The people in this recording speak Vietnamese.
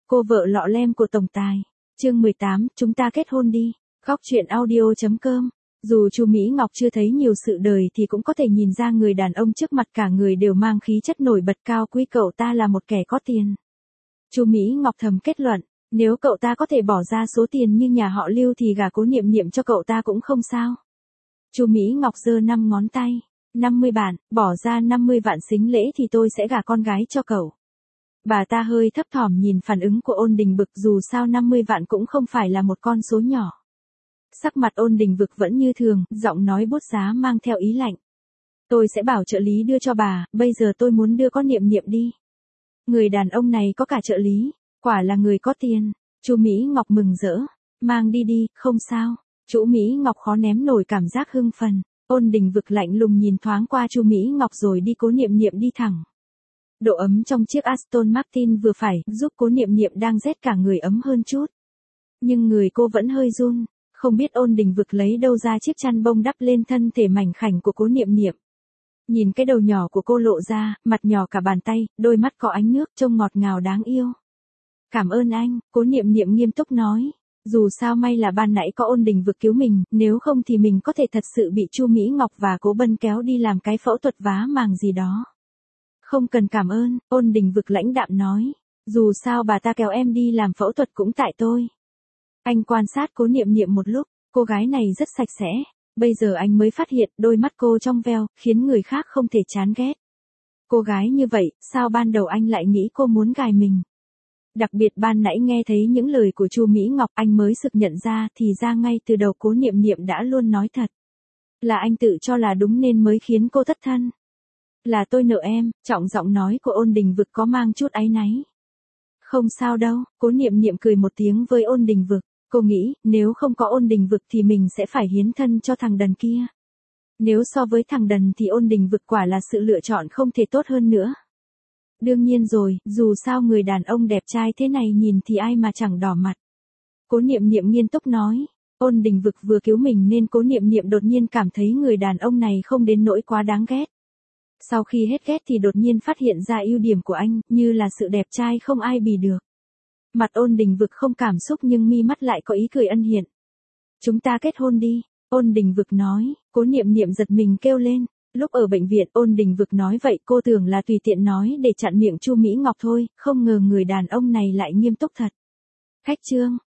Cô vợ lọ lem của tổng tài. Chương 18, chúng ta kết hôn đi. Góc truyện audio.com. Dù Chu Mỹ Ngọc chưa thấy nhiều sự đời thì cũng có thể nhìn ra người đàn ông trước mặt cả người đều mang khí chất nổi bật cao quý, cậu ta là một kẻ có tiền. Chu Mỹ Ngọc thầm kết luận, nếu cậu ta có thể bỏ ra số tiền như nhà họ Lưu thì gả Cố Niệm Niệm cho cậu ta cũng không sao. Chu Mỹ Ngọc giơ 5 ngón tay. 50 vạn, bỏ ra 50 vạn sính lễ thì tôi sẽ gả con gái cho cậu. Bà ta hơi thấp thỏm nhìn phản ứng của Ôn Đình Vực, dù sao 50 vạn cũng không phải là một con số nhỏ. Sắc mặt Ôn Đình Vực vẫn như thường, giọng nói bút giá mang theo ý lạnh. Tôi sẽ bảo trợ lý đưa cho bà, bây giờ tôi muốn đưa con Niệm Niệm đi. Người đàn ông này có cả trợ lý, quả là người có tiền. Chu Mỹ Ngọc mừng rỡ, mang đi đi, không sao. Chu Mỹ Ngọc khó ném nổi cảm giác hưng phấn. Ôn Đình Vực lạnh lùng nhìn thoáng qua Chu Mỹ Ngọc rồi đi Cố Niệm Niệm đi thẳng. Độ ấm trong chiếc Aston Martin vừa phải, giúp Cố Niệm Niệm đang rét cả người ấm hơn chút. Nhưng người cô vẫn hơi run, không biết Ôn Đình Vực lấy đâu ra chiếc chăn bông đắp lên thân thể mảnh khảnh của Cố Niệm Niệm. Nhìn cái đầu nhỏ của cô lộ ra, mặt nhỏ cả bàn tay, đôi mắt có ánh nước, trông ngọt ngào đáng yêu. Cảm ơn anh, Cố Niệm Niệm nghiêm túc nói. Dù sao may là ban nãy có Ôn Đình Vực cứu mình, nếu không thì mình có thể thật sự bị Chu Mỹ Ngọc và Cố Bân kéo đi làm cái phẫu thuật vá màng gì đó. Không cần cảm ơn, Ôn Đình Vực lãnh đạm nói. Dù sao bà ta kéo em đi làm phẫu thuật cũng tại tôi. Anh quan sát Cố Niệm Niệm một lúc, cô gái này rất sạch sẽ. Bây giờ anh mới phát hiện đôi mắt cô trong veo, khiến người khác không thể chán ghét. Cô gái như vậy, sao ban đầu anh lại nghĩ cô muốn gài mình? Đặc biệt ban nãy nghe thấy những lời của Chu Mỹ Ngọc, anh mới sực nhận ra thì ra ngay từ đầu Cố Niệm Niệm đã luôn nói thật. Là anh tự cho là đúng nên mới khiến cô thất thân. Là tôi nợ em, trọng giọng nói của Ôn Đình Vực có mang chút áy náy. Không sao đâu, Cố Niệm Niệm cười một tiếng với Ôn Đình Vực. Cô nghĩ, nếu không có Ôn Đình Vực thì mình sẽ phải hiến thân cho thằng đần kia. Nếu so với thằng đần thì Ôn Đình Vực quả là sự lựa chọn không thể tốt hơn nữa. Đương nhiên rồi, dù sao người đàn ông đẹp trai thế này nhìn thì ai mà chẳng đỏ mặt. Cố Niệm Niệm nghiêm túc nói. Ôn Đình Vực vừa cứu mình nên Cố Niệm Niệm đột nhiên cảm thấy người đàn ông này không đến nỗi quá đáng ghét. Sau khi hết ghét thì đột nhiên phát hiện ra ưu điểm của anh, như là sự đẹp trai không ai bì được. Mặt Ôn Đình Vực không cảm xúc nhưng mi mắt lại có ý cười ân hiển. Chúng ta kết hôn đi, Ôn Đình Vực nói. Cố Niệm Niệm giật mình kêu lên. Lúc ở bệnh viện Ôn Đình Vực nói vậy cô tưởng là tùy tiện nói để chặn miệng Chu Mỹ Ngọc thôi, không ngờ người đàn ông này lại nghiêm túc thật. Khách trương,